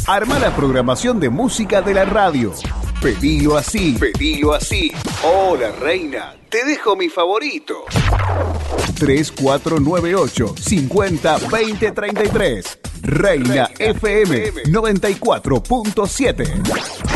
Arma la programación de música de la radio. Pedilo así, pedilo así. Hola, reina, te dejo mi favorito. 3498 50 20 33. Reina FM 94.7.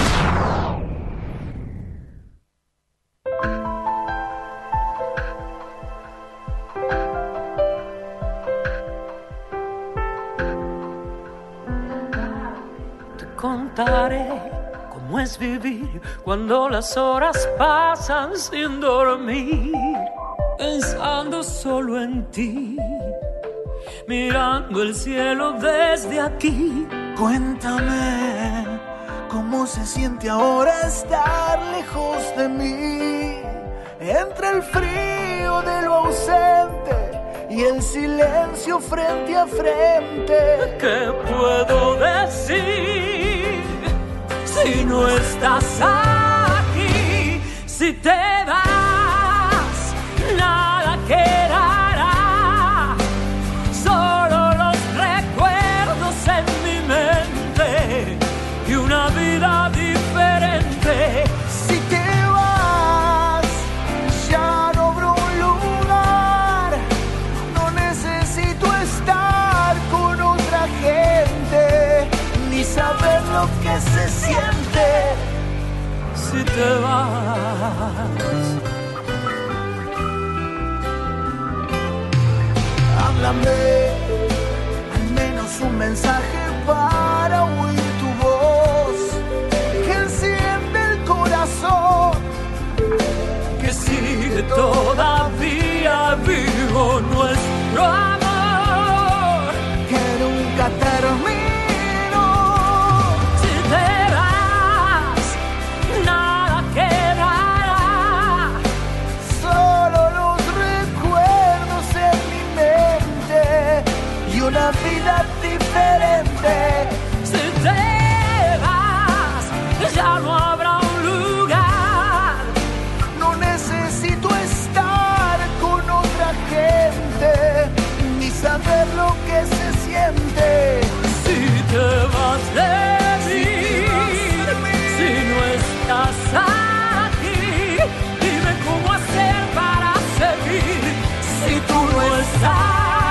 Te contaré cómo es vivir cuando las horas pasan sin dormir, pensando solo en ti, mirando el cielo desde aquí. Cuéntame cómo se siente ahora estar lejos de mí, entre el frío de lo ausente y el silencio frente a frente. ¿Qué puedo decir si no estás aquí? Si te vas, nada quedará, solo los recuerdos en mi mente y una vida diferente. Si te vas, ya no habrá un lugar, no necesito estar con otra gente, ni saber lo que se siente. Si te vas, háblame, al menos un mensaje para oír tu voz, que enciende el corazón, que sigue todavía vivo nuestro amor, que nunca terminó. Si te vas, nada quedará, Solo los recuerdos en mi mente y una vida diferente. si te vas, ya no habrá un lugar, No necesito estar con otra gente, ni saber lo que se siente. si te vas de mí, si no estás aquí, dime cómo hacer para seguir, si tú no estás.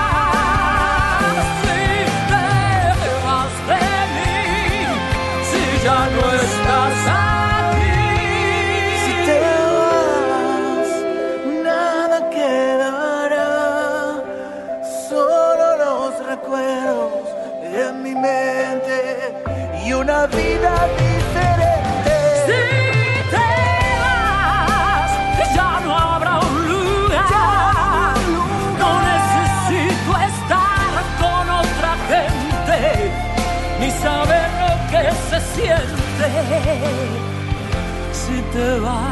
Ya no estás aquí. Si te vas, nada quedará, solo los recuerdos en mi mente y una vida diferente. Si te vas, ya no habrá un lugar. No necesito estar con otra gente, ni saber lo que se siente. Si te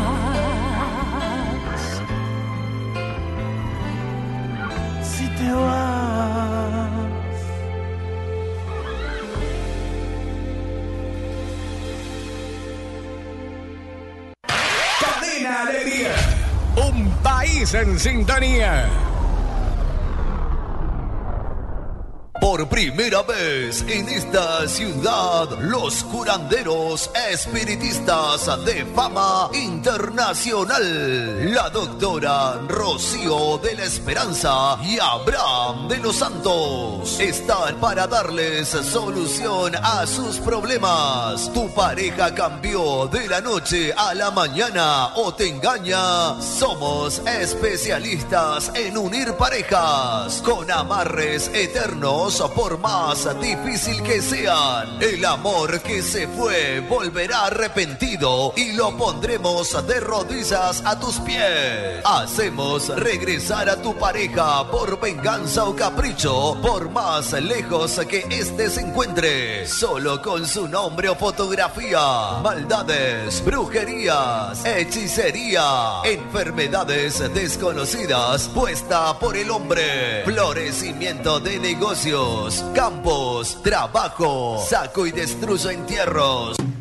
vas, Si te vas. Cadena Alegría. Un país en sintonía. Por primera vez en esta ciudad, los curanderos espiritistas de fama internacional, la doctora Rocío de la Esperanza y Abraham de los Santos, están para darles solución a sus problemas. Tu pareja cambió de la noche a la mañana o te engaña. Somos especialistas en unir parejas con amarres eternos, por más difícil que sean. El amor que se fue volverá arrepentido y lo pondremos de rodillas a tus pies. Hacemos regresar a tu pareja por venganza o capricho, por más lejos que éste se encuentre, solo con su nombre o fotografía. Maldades, brujerías, hechicería, enfermedades desconocidas puesta por el hombre, florecimiento de negocios, campos, trabajo, saco y destruyo entierros.